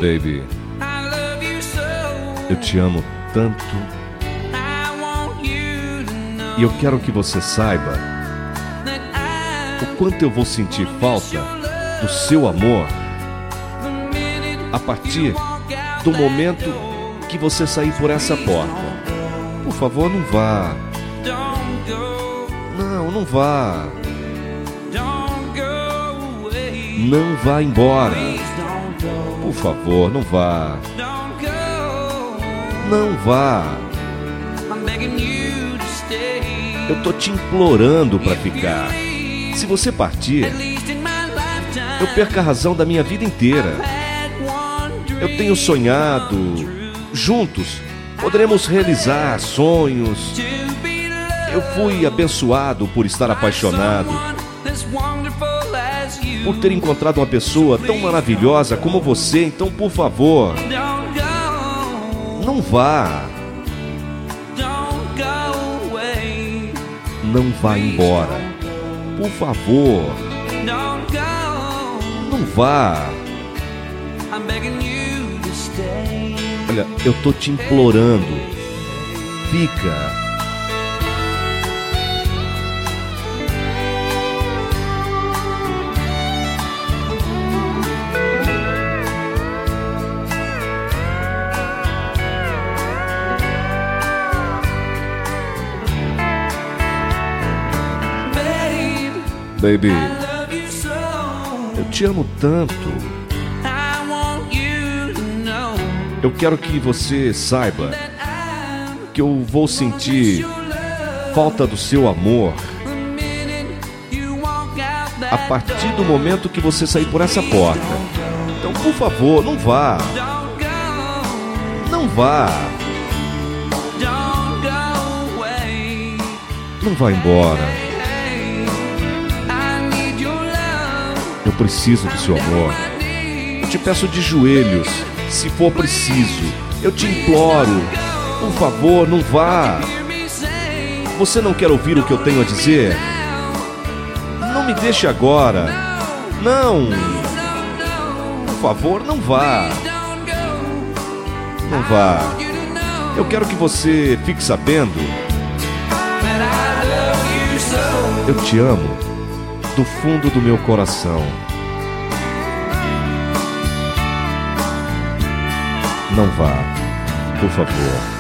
Baby, eu te amo tanto e eu quero que você saiba o quanto eu vou sentir falta do seu amor a partir do momento que você sair por essa porta. Por favor, não vá. Não vá. Não vá embora. Por favor, não vá. Não vá. Eu tô te implorando para ficar. Se você partir, eu perco a razão da minha vida inteira. Eu tenho sonhado. Juntos poderemos realizar sonhos. Eu fui abençoado por estar apaixonado, por ter encontrado uma pessoa tão maravilhosa como você. Então, por favor, não vá. Não vá embora. Por favor, não vá. Olha, eu tô te implorando. Fica. Baby, eu te amo tanto. Eu quero que você saiba que eu vou sentir falta do seu amor a partir do momento que você sair por essa porta. Então, por favor, não vá. Não vá. Não vá embora. Eu preciso do seu amor. Eu te peço de joelhos, se for preciso. Eu te imploro, por favor, não vá. Você não quer ouvir o que eu tenho a dizer? Não me deixe agora. Não. Por favor, não vá. Não vá. Eu quero que você fique sabendo. Eu te amo do fundo do meu coração. Não vá, por favor.